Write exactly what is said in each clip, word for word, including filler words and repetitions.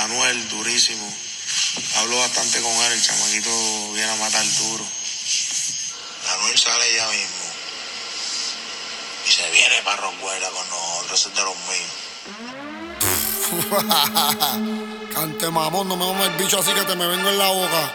Manuel, durísimo. Hablo bastante con él, el chamaquito viene a matar duro. Manuel sale ya mismo. Y se viene para Roswell con nosotros, ese es de los míos. Cante mamón, no me mames el bicho así que te me vengo en la boca.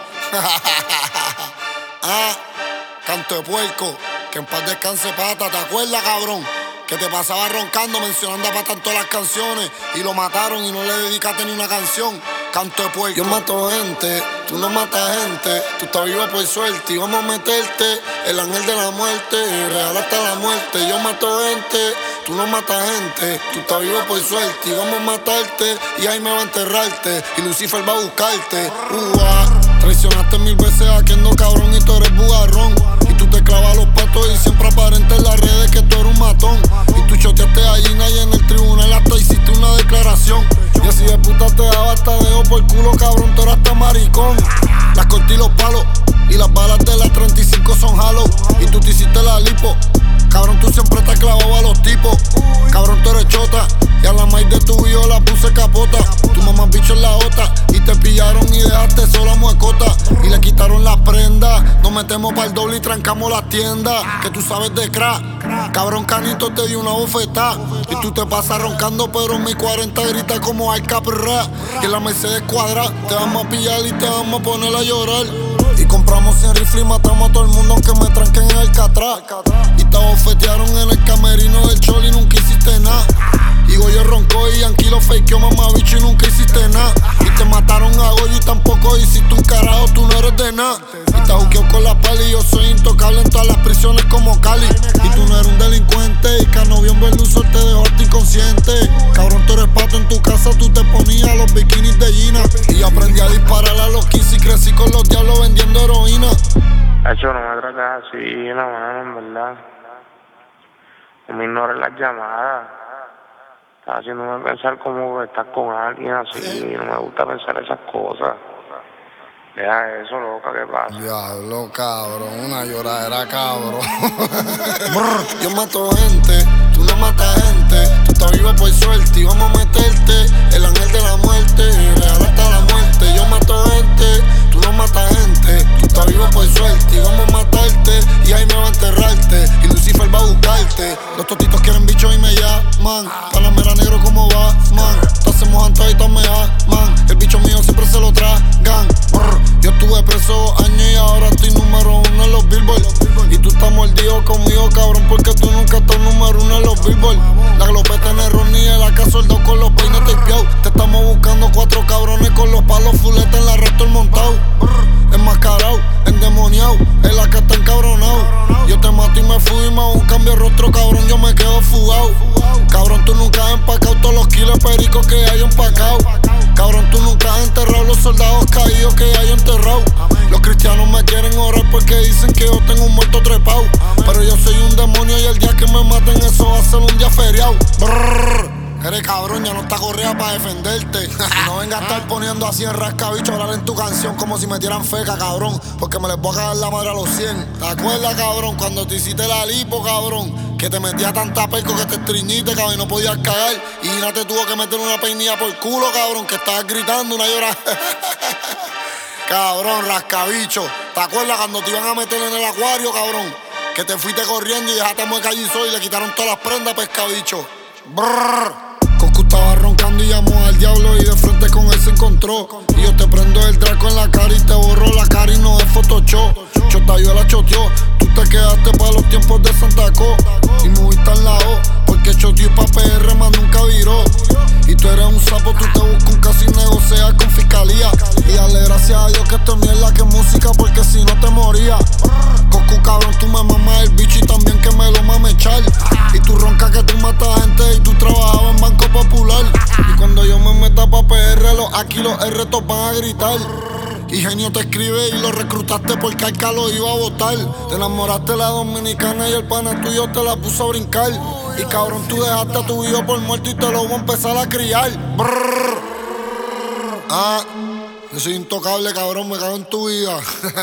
Ah, canto de puerco, que en paz descanse Pata, ¿te acuerdas, cabrón? Que te pasaba roncando, mencionando a Pata en todas las canciones y lo mataron y no le dedicaste ni una canción. Canto de puerco. Yo mato gente, tú no matas gente, tú estás vivo por suerte y vamos a meterte el ángel de la muerte, real hasta la muerte. Yo mato gente, tú no matas gente, tú estás vivo por suerte y vamos a matarte y ahí me va a enterrarte y Lucifer va a buscarte. Ua, traicionaste mil veces a quien no, cabrón, y tú eres bugarrón. Y tú te clavas los patos y siempre aparenta en las redes que tú eres un matón. Y tú choteaste a Gina y en el tribunal hasta hiciste una declaración. Y así de puta te daba hasta dedo por culo, cabrón, tú eras hasta maricón. Las corté y los palos y las balas de las treinta y cinco son halo. Y tú te hiciste la lipo, cabrón, tú siempre te has clavado a los tipos. Cabrón, tú eres chota y a la maíz de tu hijo la puse capota. Tu mamá bicho en la ota y te pillaron y dejaste sola muecota. Y le quitaron las prendas, nos metemos para el doble y trancamos las tiendas. Que tú sabes de crack, cabrón, Canito te dio una bofetada. Y tú te pasas roncando pero en mi cuarenta grita como al caperra. Y en la Mercedes cuadra te vamos a pillar y te vamos a poner a llorar. Y compramos cien rifles y matamos a todo el mundo aunque me tranquen en el Catra. Y te bofetearon en el camerino del Choli y nunca hiciste nada. Y Goyo roncó y Yankee lo fakeó, mamá bicho, y nunca hiciste nada. Y te mataron a Goyo y tampoco hiciste un carajo, tú no eres de nada. Y te juqueo con la pali y yo soy intocable en todas las prisiones como Cali. Y tú no eres un delincuente y Canovión Berluzor te dejó hasta inconsciente. Cabrón, tú eres pato en tu casa, tú te ponías los bikinis de Gina. Y yo aprendí a disparar a los quince y crecí con los diablos vendiendo heroína. Hacho, no me tratas así, la mano, en verdad. No me ignores las llamadas. Estás haciéndome pensar como que estás con alguien así. No me gusta pensar esas cosas. Deja eso, loca, ¿qué pasa? Diablo, cabrón, una lloradera, cabrón. Yo mato gente, tú no matas gente, tú estás vivo por suerte y vamos a meterte el ángel de la muerte, real hasta la muerte. Yo mato gente, tú no matas gente, tú estás vivo por suerte y vamos a matarte y ahí me va a enterrarte y Lucifer va a buscarte. Los totitos quieren bicho y me llaman, Panamera negro como Batman, te hacemos antes y me aman, el bicho mío siempre se lo tragan. Yo estuve preso años y ahora estoy número uno en los Billboard. Y tú estás mordido conmigo, cabrón, porque tú nunca estás número uno en los Billboard. La glopeta en el Ronnie, el A K soldado con los peines tapeados. Te estamos buscando cuatro cabrones con los palos fuletes en la recto el montado. Enmascarado, endemoniado, el A K está encabronado. Yo te mato y me fui, me hago un cambio de rostro, cabrón, yo me quedo fugado. Cabrón, tú nunca has empacado todos los kilos pericos que hay empacado. Cabrón, tú nunca has enterrado los soldados caídos que hay enterrado. Los cristianos me quieren orar porque dicen que yo tengo un muerto trepado. Pero yo soy un demonio y el día que me maten eso va a ser un día feriado. Brrr. Eres cabrón, ya no está correa para defenderte. Y no vengas a estar poniendo así en rascabicho a hablar en tu canción como si me dieran feca, cabrón. Porque me les voy a cagar la madre a los cien. ¿Te acuerdas, cabrón, cuando te hiciste la lipo, cabrón? Que te metía tanta perco que te estriñiste, cabrón, y no podías cagar. Y Gina te tuvo que meter una peinilla por culo, cabrón, que estabas gritando una llora. Cabrón, rascabicho. ¿Te acuerdas cuando te iban a meter en el acuario, cabrón? Que te fuiste corriendo y dejaste a mueca allí solo y le quitaron todas las prendas, pescabicho. Brrr. Coco estaba roncando y llamó al diablo y de frente con él se encontró. Y yo te prendo el draco en la cara y te borro la cara y no es Photoshop. Chotayo la choteó, tú te quedaste para los tiempos de Santa Co. Y moviste al lado, porque choteó y pa' P R más nunca viró. Y tú eres un sapo, tú te buscas un casi negociar con fiscalía. Y dale gracias a Dios que esto es mierda que es música, porque si no te moría. Coco, cabrón, tú me mamas el bicho y también que me lo mame echar. Y tú roncas que tú matas gente y tú trabajabas en Banco Popular. Y cuando yo me meta pa' P R, los aquí los R todos van a gritar. Y Genio te escribe y lo reclutaste porque Arca lo iba a votar. Te enamoraste de la dominicana y el pana tuyo te la puso a brincar. Y cabrón, tú dejaste a tu hijo por muerto y te lo voy a empezar a criar. Brrr. Ah, yo soy intocable, cabrón, me cago en tu vida.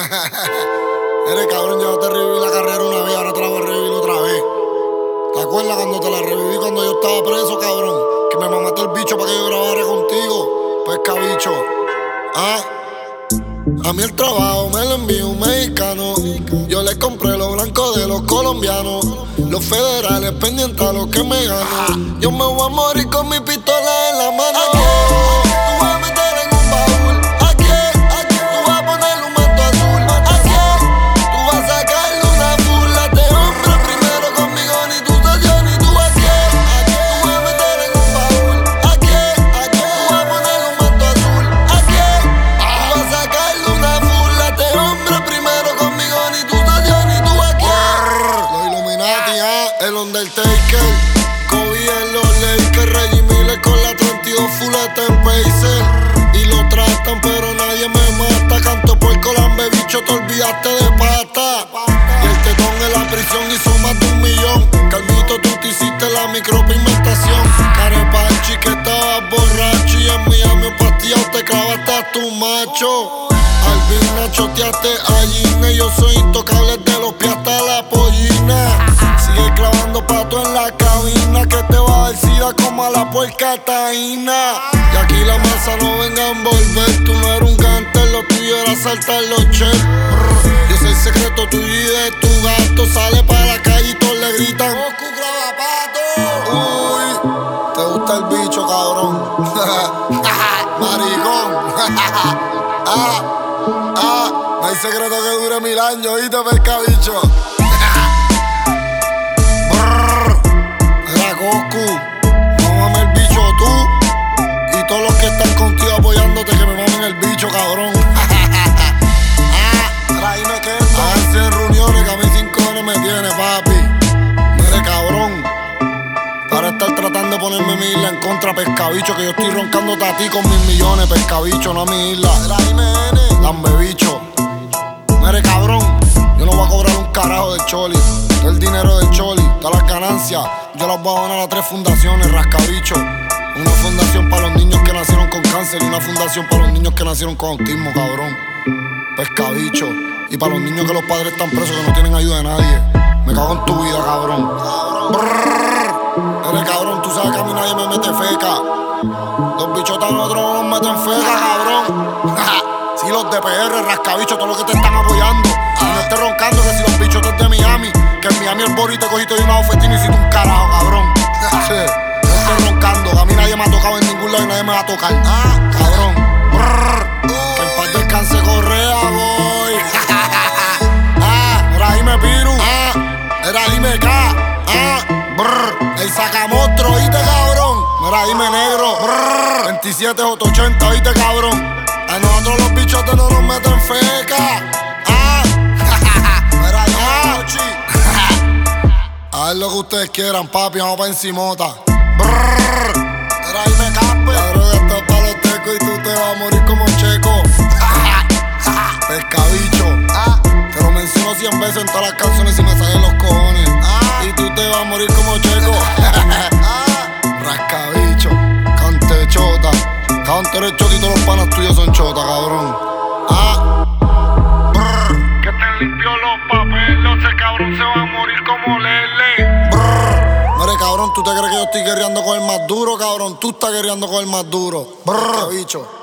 Eres cabrón, ya te reviví la carrera una vez, ahora te la voy a revivir otra vez. ¿Te acuerdas cuando te la reviví cuando yo estaba preso, cabrón? Que me mamaste el bicho para que yo grabara contigo. Pues cabrón. bicho. Ah. A mí el trabajo me lo envió un mexicano. Yo le compré lo blanco de los colombianos. Los federales pendientes a lo que me gano. Yo me voy a morir con mi pistola en la mano. Aquí, tú vas a meter en un baúl. Aquí, aquí, tú vas a ponerle un manto azul. Aquí, tú vas a sacarle una fula de hombre primero conmigo, ni tu socio ni tú. Aquí, aquí, tú vas a meter en un baúl. Aquí, aquí, tú vas a ponerle un manto azul. Aquí, tú vas a sacarle una fula de hombre primero conmigo, ni tu socio ni tú. Aquí, los Illuminati, ah, el Undertaker, Kobe en los Lakers, Reggie Miller con la treinta y dos fuleta en Pacer. Y lo tratan pero nadie me mata. Canto puerco, lambe bicho, te olvidaste de pata. Y el tetón en la prisión hizo más de un millón. Calvito, tú te hiciste la micropigmentación. Carepachi que estabas borracho y en Miami un pastillado te clavaste a tu macho. Albina, choteaste a Gina. Yo soy intocable de los pies hasta la pollina. Sigue clavando pato en la cabina que te va a dar sida como a la puerca taína. Y aquí la masa no venga a envolver. Tú no eres un gante, lo tuyo era saltar los chefs. Yo soy el secreto tuyo y de tu gato. Sale para la calle y todos le gritan Goku graba pato. Uy, te gusta el bicho, cabrón. Maricón. ah, ah, no hay secreto que dure mil años, ¿oíste, pescabicho? Goku, no mames el bicho tú y todos los que están contigo apoyándote que me mamen el bicho, cabrón. ah, dime que háganse en reuniones que a mí cinco cojones me tiene, papi. Mire, cabrón, para estar tratando de ponerme mi isla en contra, pescabicho, que yo estoy roncándote a ti con mis millones, pescabicho, no a mi isla. Dime, lambe bicho. Mire, cabrón, yo no voy a cobrar un carajo del choli. Todo el dinero del choli, todas las ganancias, yo las voy a donar a tres fundaciones, rascabicho. Una fundación para los niños que nacieron con cáncer y una fundación para los niños que nacieron con autismo, cabrón. Pescabicho. Y para los niños que los padres están presos que no tienen ayuda de nadie. Me cago en tu vida, cabrón. Eres cabrón, tú sabes que a mí nadie me mete feca. Los bichotas nosotros no nos meten feca, cabrón. Si los de P R, rascabicho, todos los que te están apoyando. Y no estés roncando que si los bichotes de Miami, que en Miami el Bori te cogiste de una bofetina y hiciste un carajo, cabrón. Sí, no estés roncando, que a mí nadie me ha tocado en ningún lado y nadie me va a tocar. Ah, cabrón. Brrr, que en paz descanse Correa, boy. ah, era dime Piru. Ah, era dime K. Ah, brr, el sacamostro, ¿oíste, cabrón? Era dime Negro. Brr, veintisiete J ochenta, ¿oíste, cabrón? A nosotros los bichotes no nos meten feca. Ah, mira ya, a ver lo que ustedes quieran, papi, vamos pa' encimota. Brrr, mira ahí me caspe. La droga está pa' los tecos y tú te vas a morir como Checo. Pescabicho, ah, te lo menciono cien veces en todas las canciones y me salen los cojones. Ah, y tú te vas a morir como Checo. Rascabicho, cante chota. Cabrón, tú eres chota y todos los panas tuyos son chota, cabrón. Ah, brr, que te limpió los papeles, ese cabrón se va a morir como Lele. Brr, mire, cabrón, tú te crees que yo estoy guerreando con el más duro, cabrón. Tú estás guerreando con el más duro. Brr, bicho.